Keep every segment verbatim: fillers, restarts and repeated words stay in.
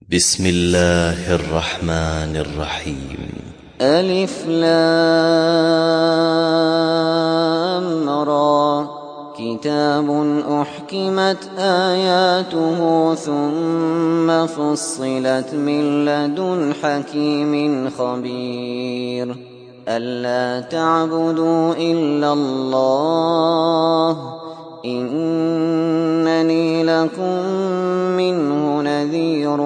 بسم الله الرحمن الرحيم. ألف لام را كتاب أحكمت آياته ثم فصلت من لدن حكيم خبير ألا تعبدوا إلا الله إنني لكم منه نذير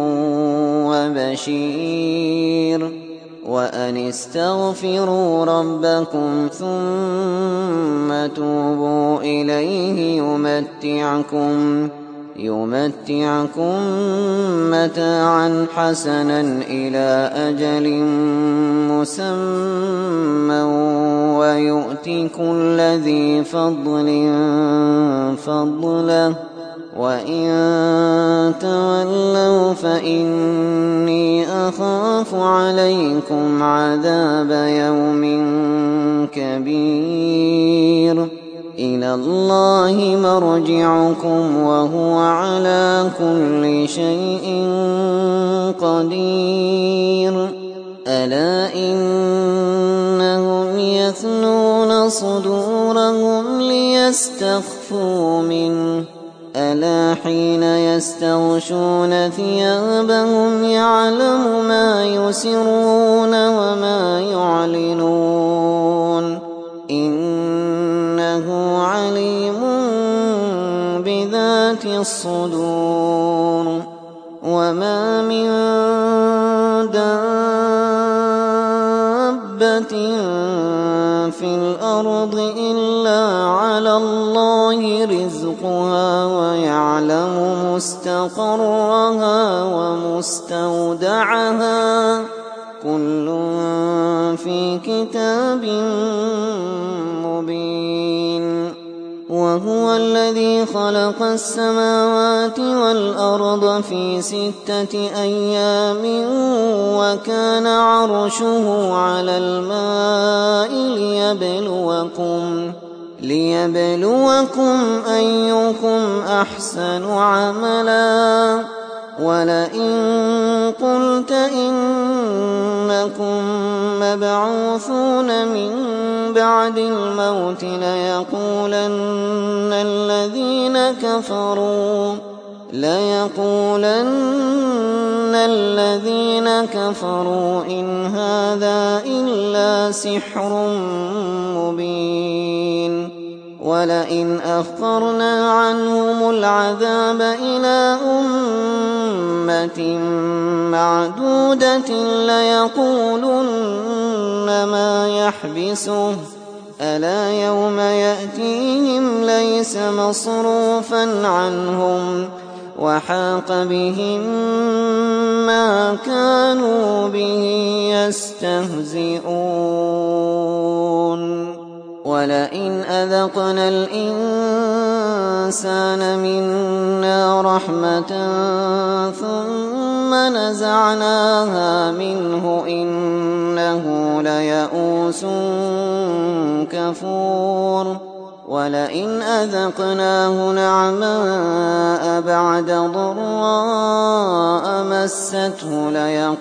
وبشير وأن استغفروا ربكم ثم توبوا إليه يمتعكم يمتعكم متاعا حسنا إلى أجل مسمى ويؤت كل ذي فضل فضله وإن تولوا فإني أخاف عليكم عذاب يوم كبير إلى الله مرجعكم وهو على كل شيء قدير ألا إنهم يثنون صدورهم ليستخفوا منه ألا حين يستغشون ثيابهم يعلم ما يسرون وما يعلنون إنه عليم بذات الصدور وما من دابة في الأرض إلا على الله رزقها ويعلم مستقرها ومستودعها كل في كتاب مبين وهو الذي خلق السماوات والأرض في ستة أيام وكان عرشه على الماء ليبلوكم ليبلوكم أيكم أحسن عملا ولئن قلت إنكم مبعوثون من بعد الموت ليقولن الذين كفروا ليقولن الذين كفروا إن هذا إلا سحر مبين ولئن أخرنا عنهم العذاب إلى أمة معدودة ليقولن ما يحبسه ألا يوم يأتيهم ليس مصروفا عنهم وحاق بهم ما كانوا به يستهزئون ولئن أذقنا الإنسان منا رحمة ثم نزعناها منه إنه ليئوس كفور ولئن أذقناه نعماء بعد ضراء مسته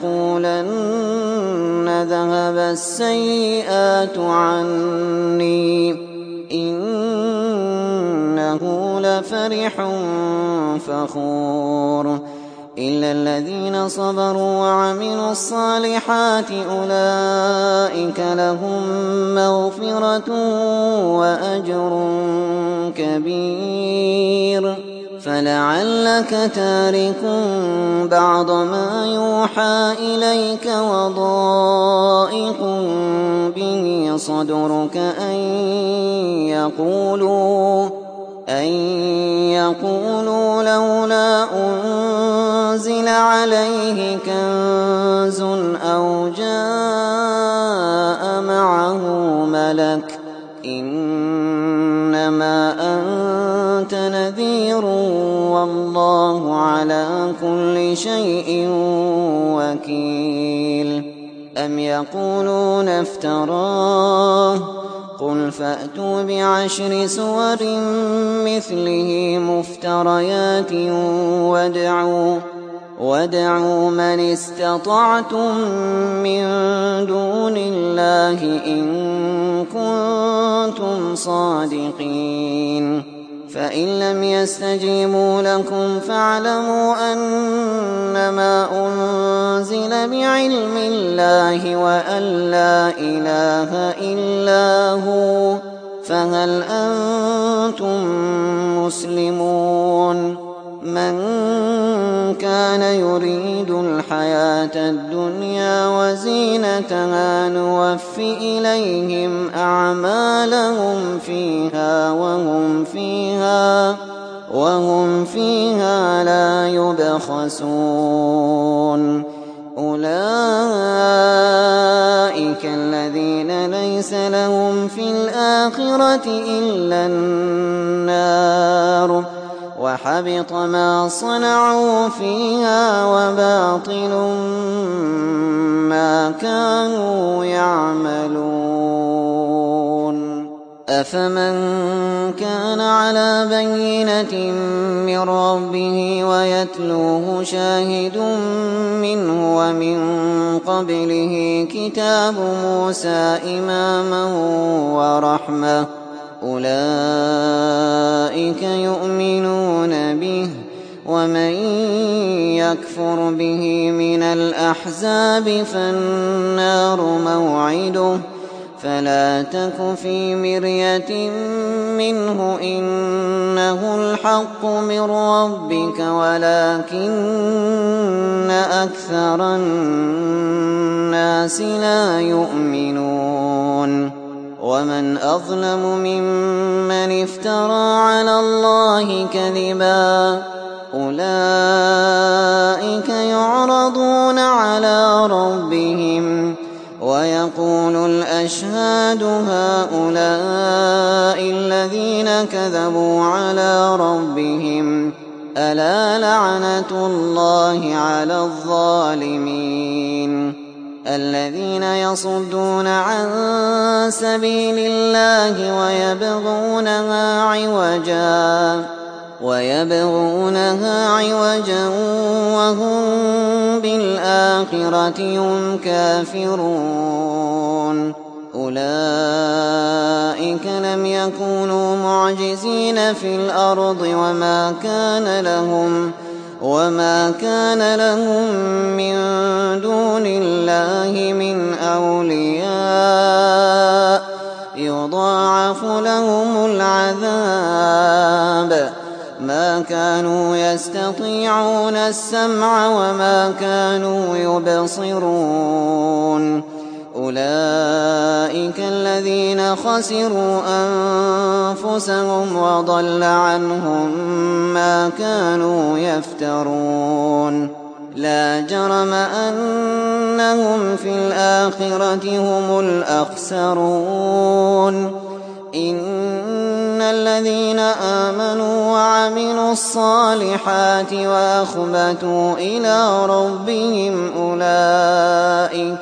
ليقولن ذهب السيئات عني إنه لفرح فخور إلا الذين صبروا وعملوا الصالحات أولئك لهم مغفرة وأجر كبير فلعلك تارك بعض ما يوحى إليك وضائق به صدرك أن يقولوا أن يقولوا لولا أنزل عليه كنز أو جاء معه ملك إنما أنت نذير والله على كل شيء وكيل أم يقولون افتراه قل فأتوا بعشر سور مثله مفتريات وادعوا وادعوا من استطعتم من دون الله إن كنتم صادقين فإن لم يستجيبوا لكم فاعلموا أنما أنزل بعلم الله وأن لا إله إلا هو فهل أنتم مسلمون من كان يريد الحياة الدنيا وزينتها نوف إليهم أعمالهم فيها وهم فيها وهم فيها لا يبخسون أولئك الذين ليس لهم في الآخرة إلا النار وحبط ما صنعوا فيها وباطل ما كانوا يعملون أفمن كان على بينة من ربه ويتلوه شاهد منه ومن قبله كتاب موسى إماما ورحمة أولئك يؤمنون به ومن يكفر به من الأحزاب فالنار موعده فلا تك في مرية منه إنه الحق من ربك ولكن أكثر الناس لا يؤمنون ومن أظلم ممن افترى على الله كذبا أولئك يعرضون على ربهم ويقول الأشهاد هؤلاء الذين كذبوا على ربهم ألا لعنة الله على الظالمين الذين يصدون عن سبيل الله ويبغونها عوجا ويبغونها عوجا وهم بالآخرة هم كافرون أولئك لم يكونوا معجزين في الأرض وما كان لهم وما كان لهم من دون الله من أولياء يضاعف لهم العذاب ما كانوا يستطيعون السمع وما كانوا يبصرون أولئك الذين خسروا أنفسهم وضل عنهم ما كانوا يفترون لا جرم أنهم في الآخرة هم الأخسرون إن الذين آمنوا وعملوا الصالحات وأخبتوا إلى ربهم أولئك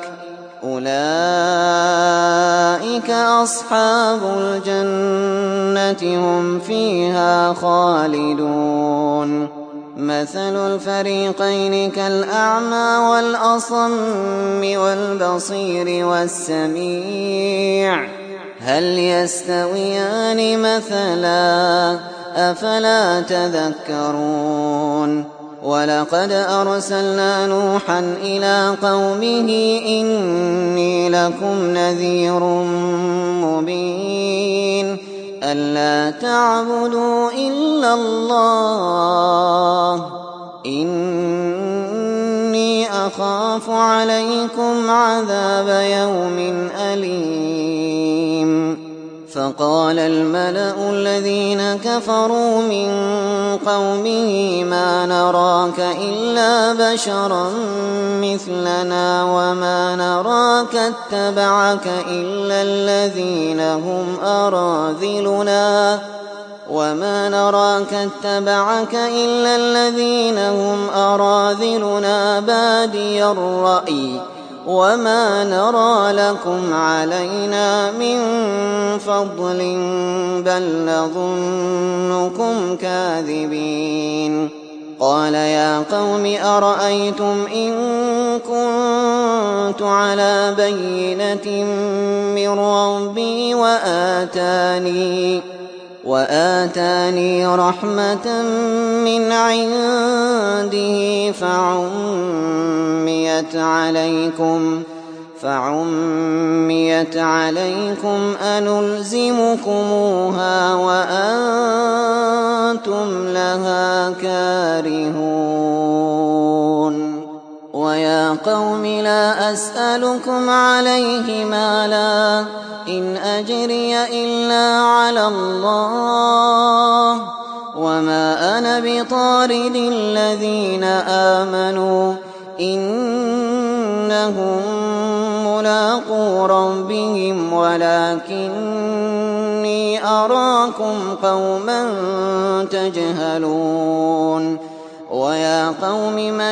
أولئك أصحاب الجنة هم فيها خالدون مثل الفريقين كالأعمى والأصم والبصير والسميع هل يستويان مثلا أفلا تذكرون ولقد أرسلنا نوحا إلى قومه إني لكم نذير مبين ألا تعبدوا إلا الله إني أخاف عليكم عذاب يوم أليم فقال الملأ الذين كفروا من قومه ما نراك إلا بشرا مثلنا وما نراك اتبعك إلا الذين هم أراذلنا وما نراك اتبعك إلا الذين هم أراذلنا بادي الرأي وما نرى لكم علينا من فضل بل نظنكم كاذبين قال يا قوم أرأيتم إن كنت على بينة من ربي وآتاني, وآتاني رحمة من عنده فعميت عليكم فعميت عليكم أنلزمكموها وأنتم لها كارهون ويا قوم لا أسألكم عليه مالا إن أجري إلا على الله وما أنا بطارد الذين آمنوا إنهم ملاقو ربهم ولكني أراكم قوما تجهلون ويا قوم من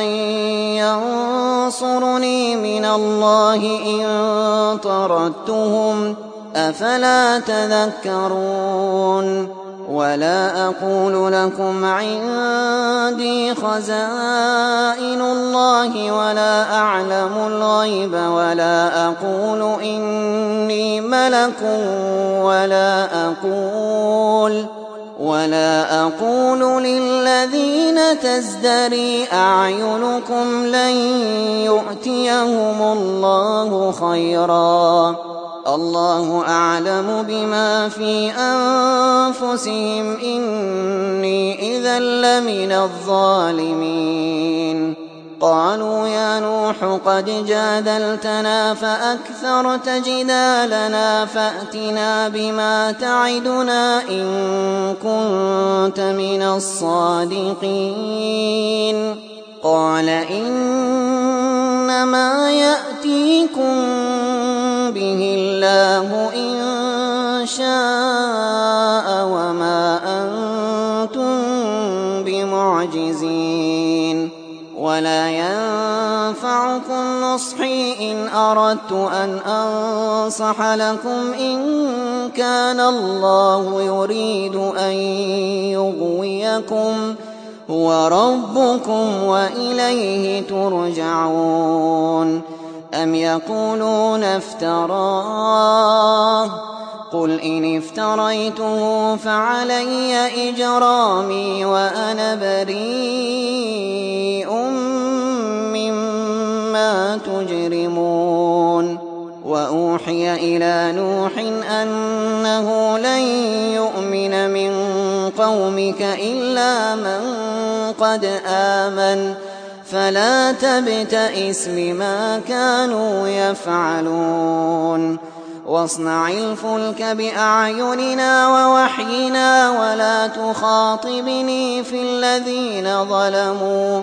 ينصرني من الله إن طردتهم أفلا تذكرون ولا أقول لكم عندي خزائن الله ولا أعلم الغيب ولا أقول إني ملك ولا أقول ولا أقول للذين تزدري أعينكم لن يؤتيهم الله خيرا الله أعلم بما في أنفسهم إني إذا لمن الظالمين قالوا يا نوح قد جادلتنا فأكثرت جدالنا فأتنا بما تعدنا إن كنت من الصادقين قال إنما يأتيكم به الله إن شاء وما أنتم بمعجزين ولا ينفعكم نصحي إن أردت أن أنصح لكم إن كان الله يريد أن يغويكم هو ربكم وإليه ترجعون أم يقولون افتراه قل إن افتريته فعلي إجرامي وأنا بريء مما تجرمون وأوحي إلى نوح أنه لن يؤمن من قومك إلا من قد آمن فلا تبتئس بما كانوا يفعلون واصنع الفلك بأعيننا ووحينا ولا تخاطبني في الذين ظلموا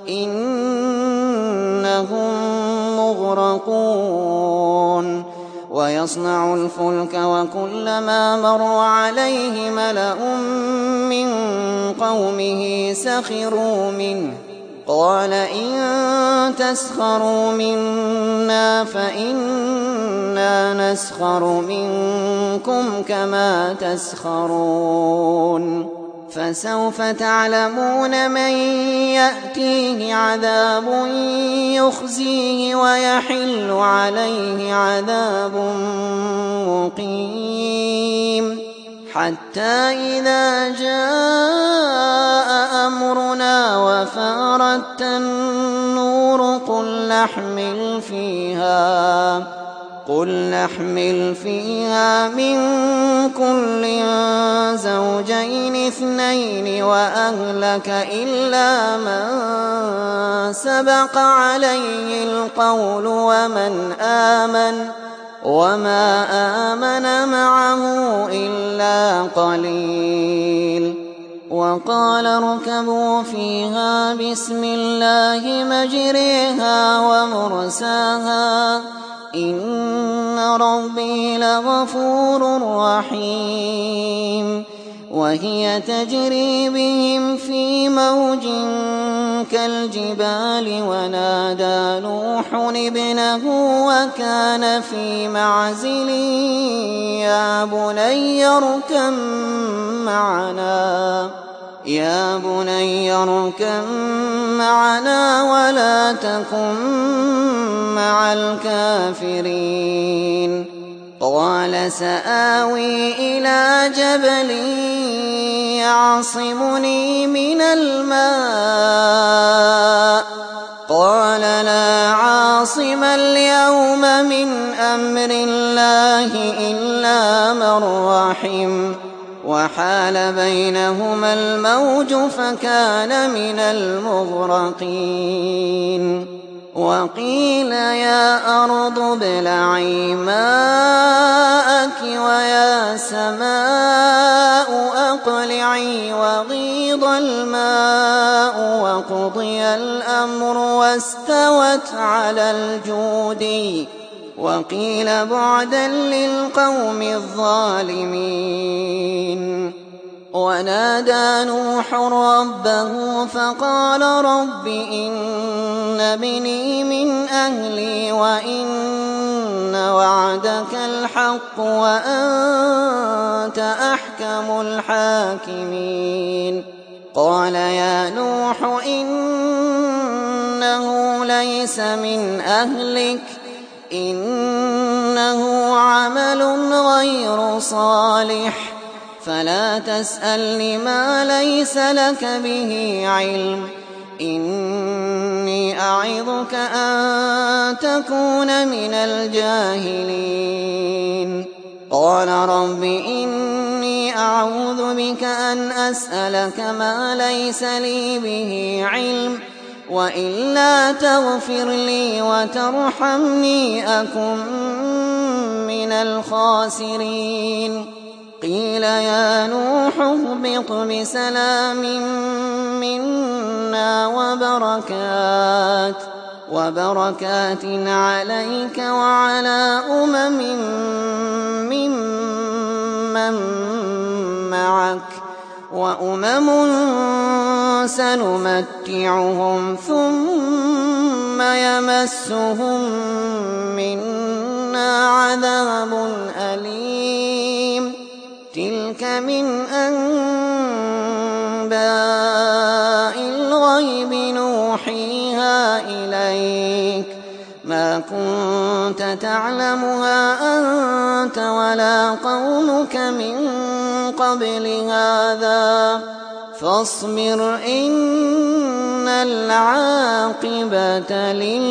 إنهم مغرقون ويصنع الفلك وكلما مر عليه ملأ من قومه سخروا منه قال إن تسخروا منا فإنا نسخر منكم كما تسخرون فسوف تعلمون من يأتيه عذاب يخزيه ويحل عليه عذاب مقيم حتى إذا جاء أمرنا وفارت النور قل نحمل فيها قل نحمل فيها من كل زوجين اثنين وأهلك إلا من سبق عليه القول ومن آمن وما آمن معه إلا قليل وقال اركبوا فيها بسم الله مجريها ومرساها إن ربي لغفور رحيم وهي تجري بهم في موج كالجبال ونادى نوح ابنه وكان في معزل يا بني اركب معنا يا بني اركب معنا ولا تكن مع الكافرين قال سآوي إلى جبل يعصمني من الماء قال لا عاصم اليوم من أمر الله إلا من رحم وحال بينهما الموج فكان من المغرقين وقيل يا أرض ابلعي ماءك ويا سماء أقلعي وغيض الماء وقضي الأمر واستوت على الجودي وقيل بعدا للقوم الظالمين ونادى نوح ربه فقال رب إن ابني من أهلي وإن وعدك الحق وأنت أحكم الحاكمين قال يا نوح إنه ليس من أهلك إنه عمل غير صالح فلا تسألني ما ليس لك به علم إني أعظك أن تكون من الجاهلين قال رب إني أعوذ بك أن أسألك ما ليس لي به علم وإلا تغفر لي وترحمني أكن من الخاسرين قيل يا نوح اهبط بسلام منا وبركات وبركات عليك وعلى أمم ممن معك وأمم سنمتعهم ثم يمسهم منا عذاب أليم تلك من أنباء الغيب نوحيها إليك ما كنت تعلمها أنت ولا قومك من قبل هذا فاصبر إن العاقبة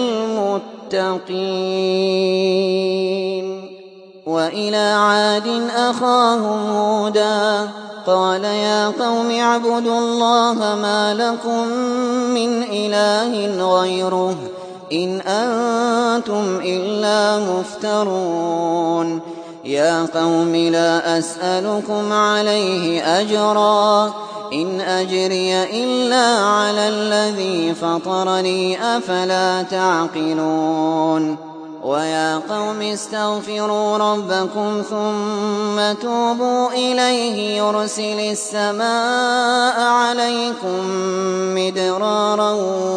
للمتقين وإلى عاد أخاهم هودا قال يا قوم اعبدوا الله ما لكم من إله غيره إن أنتم إلا مفترون يا قوم لا أسألكم عليه أجرا إن أجري إلا على الذي فطرني أفلا تعقلون ويا قوم استغفروا ربكم ثم توبوا إليه يرسل السماء عليكم مدرارا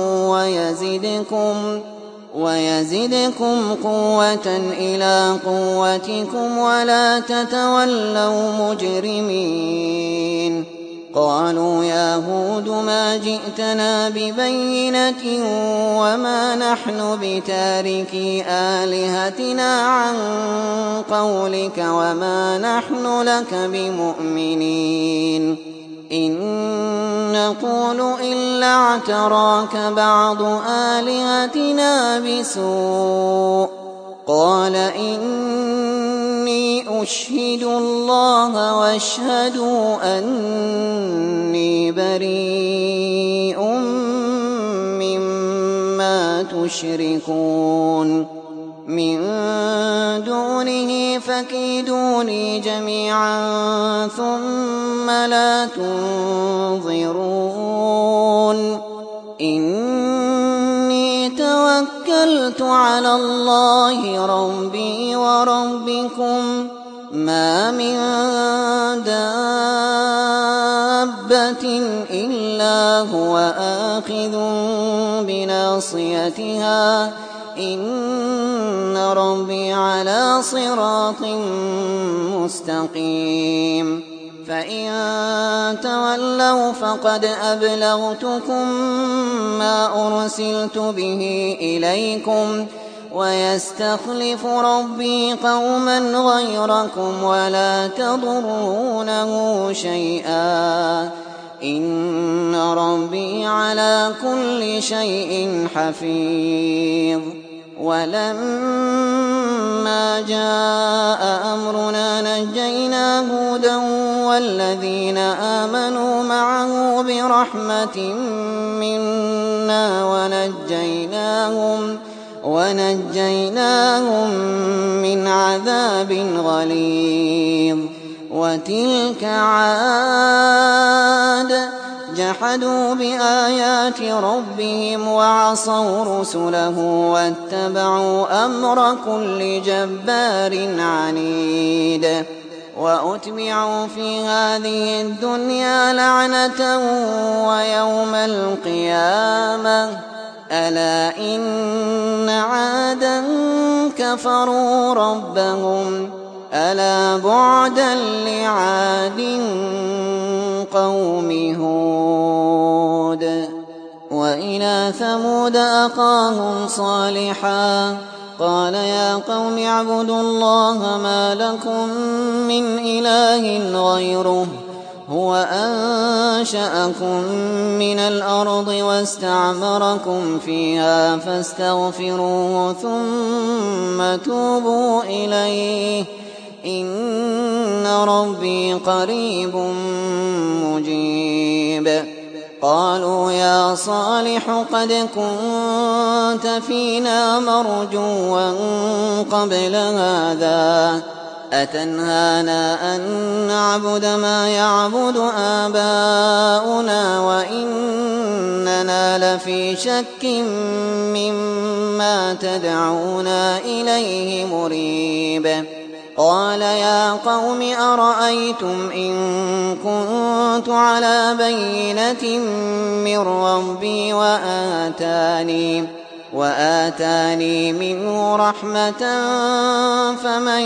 ويزدكم ويزدكم قوة إلى قوتكم ولا تتولوا مجرمين قالوا يا هود ما جئتنا ببينة وما نحن بتاركي آلهتنا عن قولك وما نحن لك بمؤمنين إن نقول إلا اعتراك بعض آلهتنا بسوء قال إني أشهد الله واشهدوا أني بريء مما تشركون من دونه فكيدوني جميعا ثم لا تنظرون إني توكلت على الله ربي وربكم ما من دابة إلا هو آخذ بناصيتها إن ربي على صراط مستقيم فإن تولوا فقد أبلغتكم ما أرسلت به إليكم ويستخلف ربي قوما غيركم ولا تضرونه شيئا إن ربي على كل شيء حفيظ. ولما جاء أمرنا نجينا هودا والذين آمنوا معه برحمة منا ونجيناهم ونجيناهم من عذاب غليظ. وتلك عاد جحدوا بآيات ربهم وعصوا رسله واتبعوا أمر كل جبار عنيد. وأتبعوا في هذه الدنيا لعنة ويوم القيامة ألا إن عادا كفروا ربهم ألا بعدا لعاد قوم هود. وإلى ثمود أخاهم صالحا قال يا قوم اعبدوا الله ما لكم من إله غيره هو أنشأكم من الأرض واستعمركم فيها فاستغفروه ثم توبوا إليه إن ربي قريب مجيب. قالوا يا صالح قد كنت فينا مرجوا قبل هذا أتنهانا أن نعبد ما يعبد آباؤنا وإننا لفي شك مما تدعونا إليه مريب. قال يا قوم أرأيتم إن كنت على بينة من ربي وآتاني وآتاني منه رحمة فمن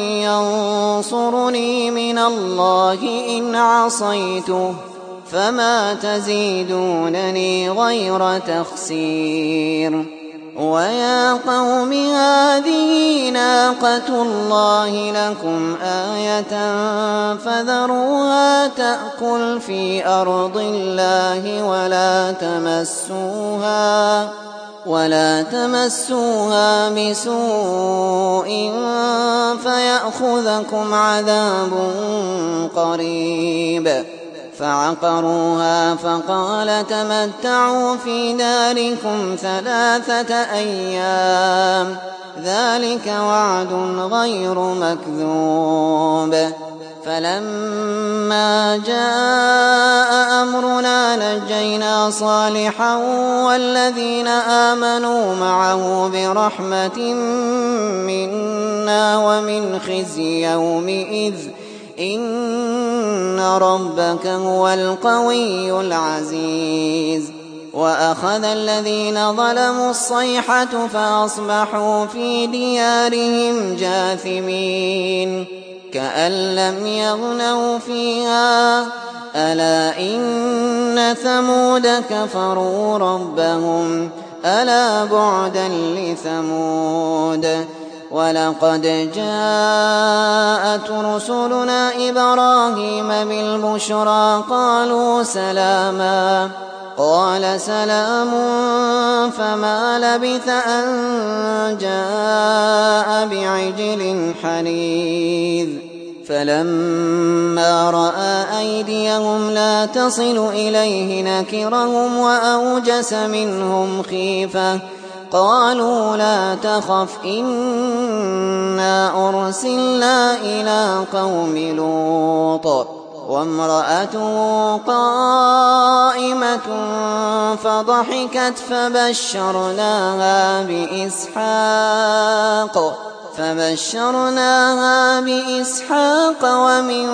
ينصرني من الله إن عصيته فما تزيدونني غير تخسير. ويا قوم هذه ناقة الله لكم آية فذروها تأكل في أرض الله ولا تمسوها ولا تمسوها بسوء فيأخذكم عذاب قريب. فعقروها فقال تمتعوا في داركم ثلاثة أيام ذلك وعد غير مكذوب. فلما جاء أمرنا نجينا صالحا والذين آمنوا معه برحمة منا ومن خزي يومئذ إن ربك هو القوي العزيز. وأخذ الذين ظلموا الصيحة فأصبحوا في ديارهم جاثمين كأن لم يغنوا فيها ألا إن ثمود كفروا ربهم ألا بعدا لثمود. ولقد جاءت رسلنا إبراهيم بالبشرى قالوا سلاما قال سلام فما لبث أن جاء بعجل حنيذ. فلما رأى أيديهم لا تصل إليه نكرهم وأوجس منهم خيفة قالوا لا تخف إنا أرسلنا إلى قوم لوط وامرأته قائمة فضحكت فبشرناها بإسحاق فبشرناها بإسحاق ومن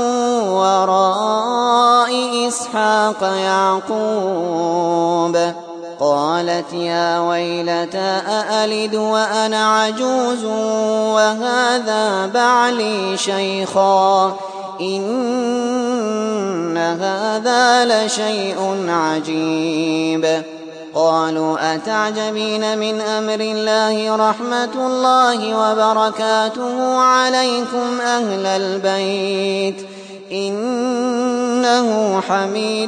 وراء إسحاق يعقوب. قالت يا ويلتى أألد وأنا عجوز وهذا بعلي شيخا إن إن هذا لشيء عجيب. قالوا أتعجبين من أمر الله رحمة الله وبركاته عليكم أهل البيت إنه حميد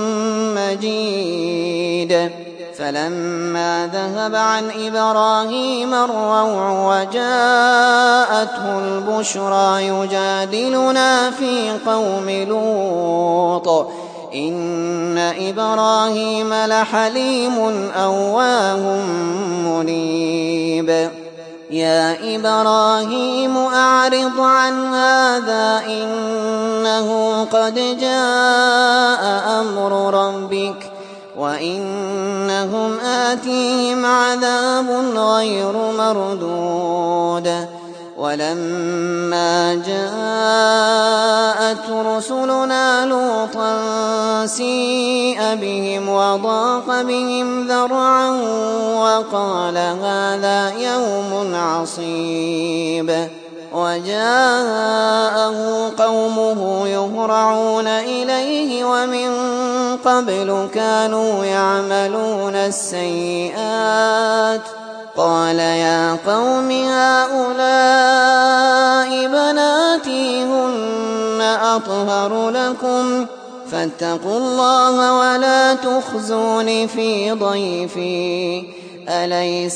مجيد. فلما ذهب عن إبراهيم الروع وجاءته البشرى يجادلنا في قوم لوط إن إبراهيم لحليم أواه منيب. يا إبراهيم أعرض عن هذا إنه قد جاء أمر ربك وإنهم آتيهم عذاب غير مردود. ولما جاءت رسلنا لوطا سيء بهم وضاق بهم ذرعا وقال هذا يوم عصيب. وجاءه قومه يهرعون إليه ومن قبل كانوا يعملون السيئات. قال يا قوم هؤلاء بناتي هن أطهر لكم فاتقوا الله ولا تخزون في ضيفي أليس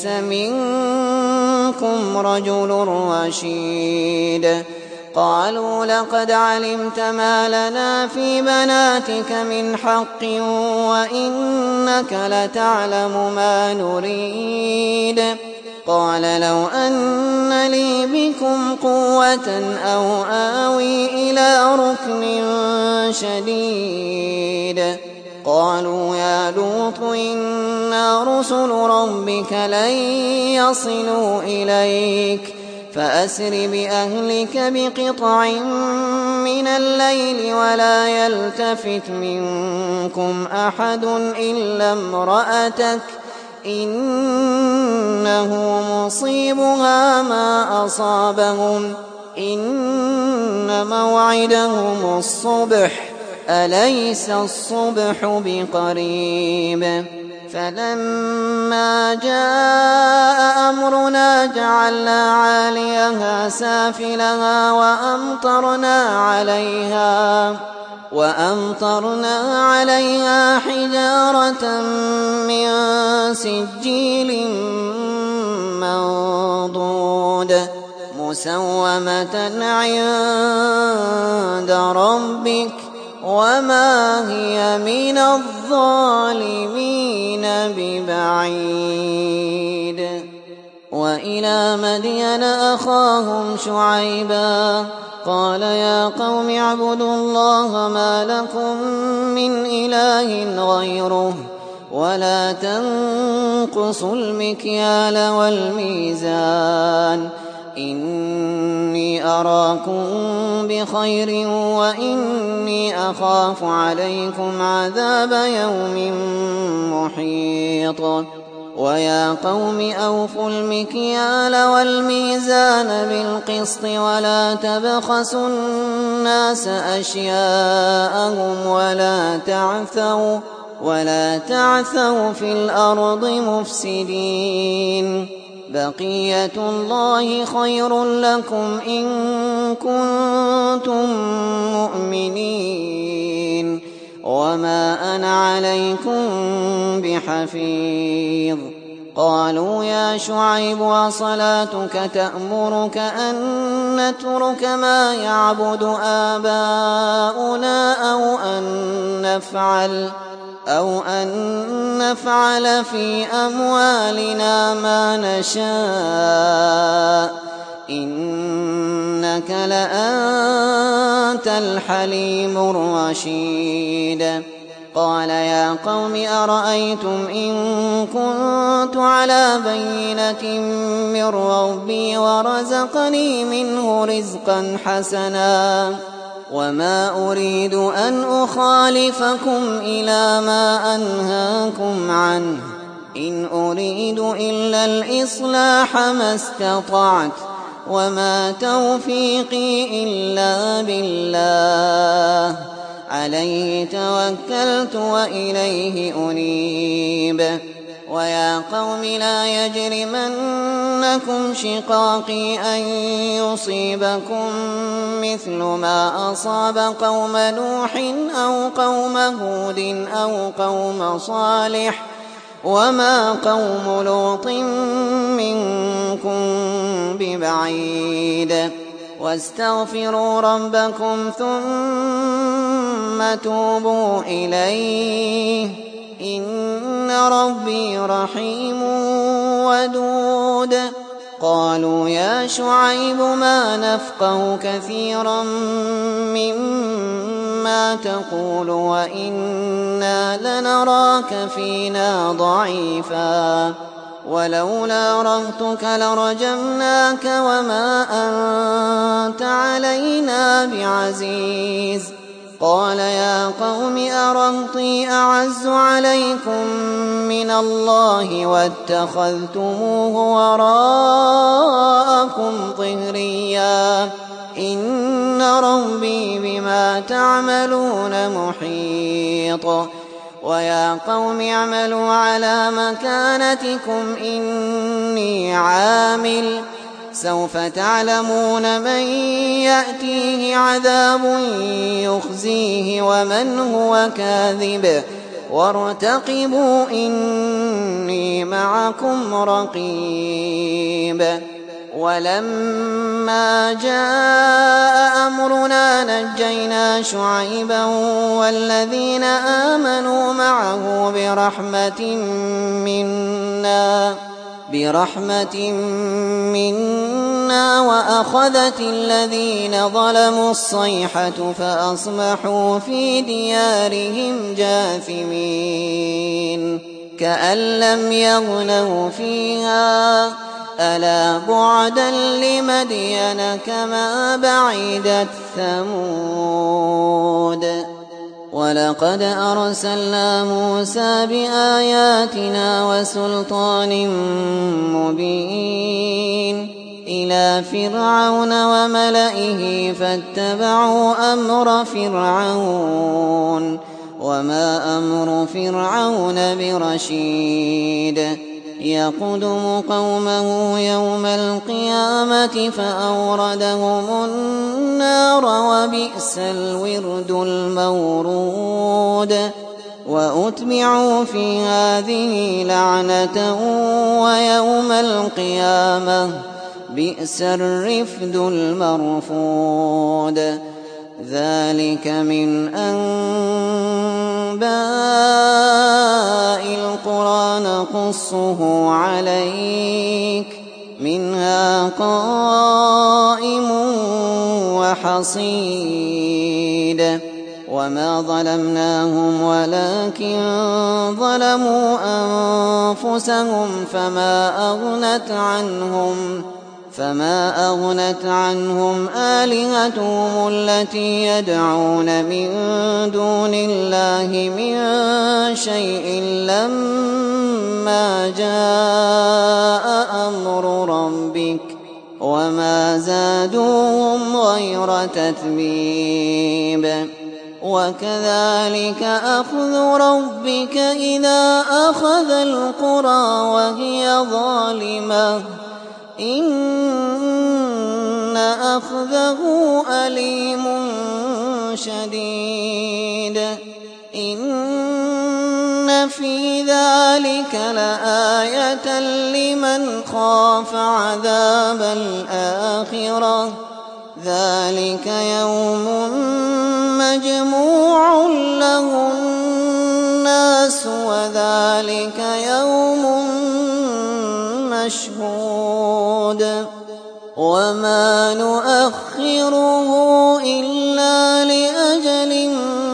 منكم رجل رشيد. قالوا لقد علمت ما لنا في بناتك من حق وإنك لتعلم ما نريد. قال لو أن لي بكم قوة أو آوي إلى ركن شديد. قالوا يا لوط إنا رسل ربك لن يصلوا إليك فأسر بأهلك بقطع من الليل ولا يلتفت منكم أحد إلا امرأتك إنه مصيبها ما أصابهم إن موعدهم الصبح أليس الصبح بقريب. فلما جاء أمرنا جعلنا عاليها سافلها وأمطرنا عليها وأمطرنا عليها حجارة من سجيل منضود مسومة عند ربك وما هي من الظالمين ببعيد. وإلى مدين أخاهم شعيبا قال يا قوم اعبدوا الله ما لكم من إله غيره ولا تنقصوا المكيال والميزان إني أراكم بخير وإني أخاف عليكم عذاب يوم محيط. ويا قوم أوفوا المكيال والميزان بالقسط ولا تبخسوا الناس أشياءهم ولا تعثوا ولا تعثوا في الأرض مفسدين. بقية الله خير لكم إن كنتم مؤمنين وما أنا عليكم بحفيظ. قالوا يا شعيب وصلاتك تأمرك أن نترك ما يعبد آباؤنا أو أن نفعل أو أن نفعل في أموالنا ما نشاء إنك لأنت الحليم الرشيد. قال يا قوم أرأيتم إن كنت على بينة من ربي ورزقني منه رزقا حسنا وما أريد أن أخالفكم إلى ما أنهاكم عنه إن أريد إلا الإصلاح ما استطعت وما توفيقي إلا بالله عليه توكلت وإليه أنيب ويا قوم لا يجرمنكم شقاقي أن يصيبكم مثل ما أصاب قوم نوح أو قوم هود أو قوم صالح وما قوم لوط منكم ببعيد واستغفروا ربكم ثم توبوا إليه إن ربي رحيم ودود قالوا يا شعيب ما نفقه كثيرا مما تقول وإنا لنراك فينا ضعيفا ولولا رهطك لرجمناك وما أنت علينا بعزيز قال يا قوم أرهطي أعز عليكم من الله واتخذتموه وراءكم ظهريا إن ربي بما تعملون محيط ويا قوم اعملوا على مكانتكم إني عامل سوف تعلمون من يأتيه عذاب يخزيه ومن هو كاذب وارتقبوا إني معكم رقيب ولما جاء أمرنا نجينا شعيبا والذين آمنوا معه برحمة منا برحمة منا وأخذت الذين ظلموا الصيحة فأصبحوا في ديارهم جاثمين كأن لم يغنوا فيها ألا بعدا لمدين كما بعدت ثمود ولقد أرسلنا موسى بآياتنا وسلطان مبين إلى فرعون وملئه فاتبعوا أمر فرعون وما أمر فرعون برشيد يقدم قومه يوم القيامة فأوردهم النار وبئس الورد المورود وأتبعوا في هذه لعنة ويوم القيامة بئس الرفد المرفود ذلك من أنباء القرى نقصه عليك منها قائم وحصيد وما ظلمناهم ولكن ظلموا أنفسهم فما أغنت عنهم فما أغنت عنهم آلهتهم التي يدعون من دون الله من شيء لما جاء أمر ربك وما زادوهم غير تتبيب وكذلك أخذ ربك إذا أخذ القرى وهي ظالمة إن أخذه أليم شديد إن في ذلك لآية لمن خاف عذاب الآخرة ذلك يوم مجموع له الناس وذلك يوم مشهود وما نؤخره إلا لأجل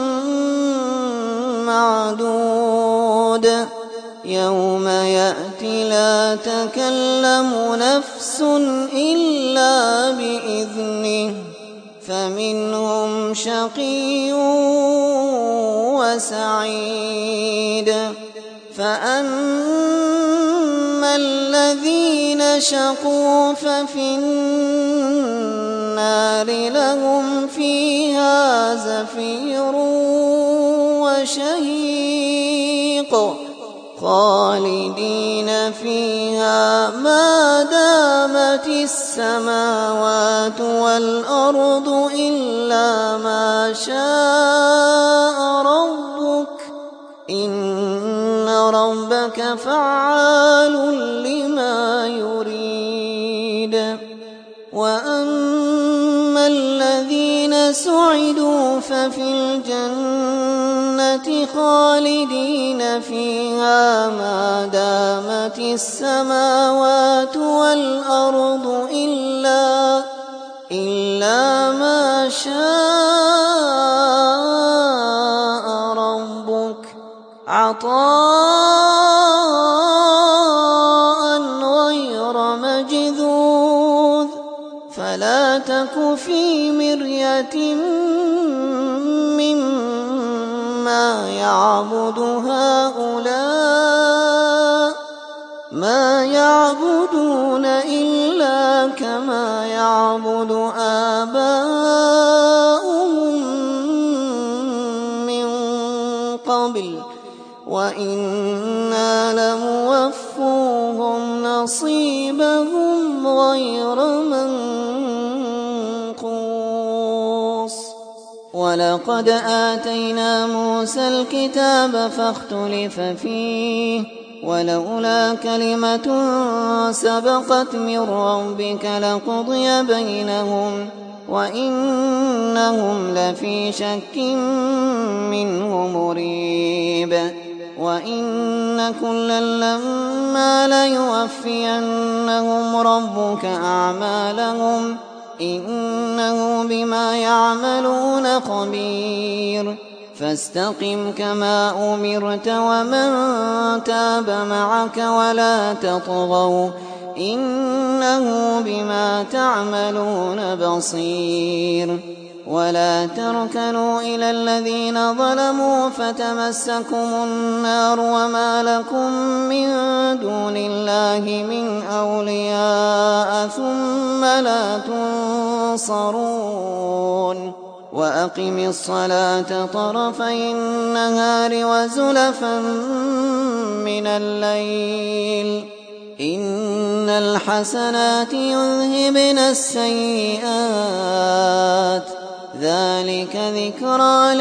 معدود يوم يأتي لا تكلم نفس إلا بإذنه فمنهم شقي وسعيد فأما الذين شقوا ففي النار لهم فيها زفير وشهيق خالدين فيها ما دامت السماوات والأرض إلا ما شاء ربك إن ربك فعال لما يريد. وأما الذين سعدوا ففي الجنة خالدين فيها ما دامت السماوات والأرض إلا إلا ما شاء ربك عطاء غير مجذوذ. فلا تك في مرية مما يعبد هؤلاء ما يعبدون إلا كما يعبد آباؤهم من قبل وإنا لموفوهم نصيبهم غير منقوص. ولقد آتينا موسى الكتاب فاختلف فيه ولولا كلمة سبقت من ربك لقضي بينهم وإنهم لفي شك منه مريب. وإن كلا لما ليوفينهم ربك أعمالهم إنه بما يعملون خبير. فاستقم كما أمرت ومن تاب معك ولا تطغوا إنه بما تعملون بصير. ولا تركنوا إلى الذين ظلموا فتمسكم النار وما لكم من دون الله من أولياء ثم لا تنصرون. وأقم الصلاة طرفي النهار وزلفا من الليل إن الحسنات يذهبن السيئات ذلك ذكرى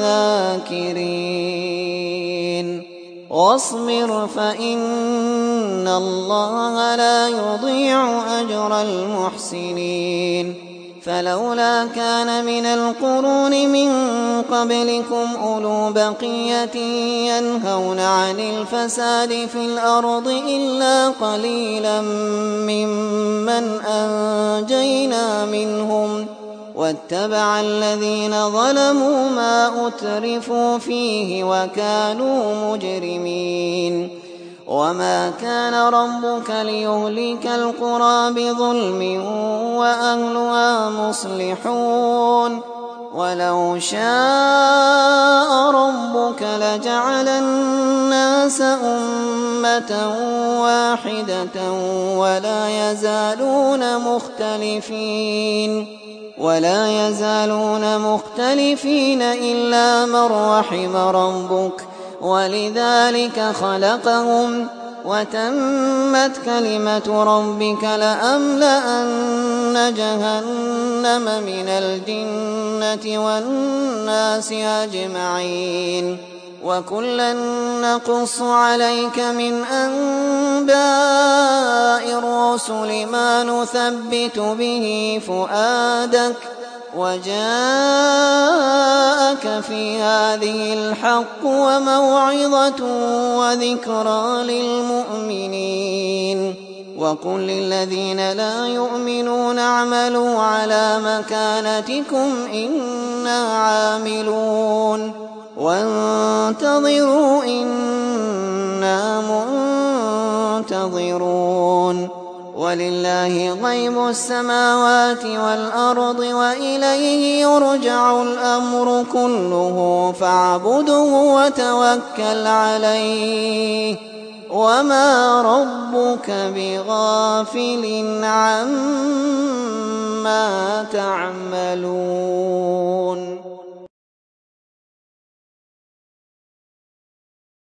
للذاكرين. واصبر فإن الله لا يضيع أجر المحسنين. فلولا كان من القرون من قبلكم أولو بقية ينهون عن الفساد في الأرض إلا قليلا ممن أنجينا منهم واتبع الذين ظلموا ما أترفوا فيه وكانوا مجرمين. وما كان ربك ليهلك القرى بظلم وأهلها مصلحون. ولو شاء ربك لجعل الناس أمة واحدة ولا يزالون مختلفين ولا يزالون مختلفين إلا من رحم ربك ولذلك خلقهم وتمت كلمة ربك لأملأن جهنم من الجنة والناس أجمعين. وكلا نقص عليك من أنباء الرسل ما نثبت به فؤادك وجاءك في هذه الحق وموعظة وذكرى للمؤمنين. وقل للذين لا يؤمنون اعملوا على مكانتكم إنا عاملون وانتظروا إنا منتظرون. ولله غيب السماوات والأرض وإليه يرجع الأمر كله فاعبده وتوكل عليه وما ربك بغافل عما تعملون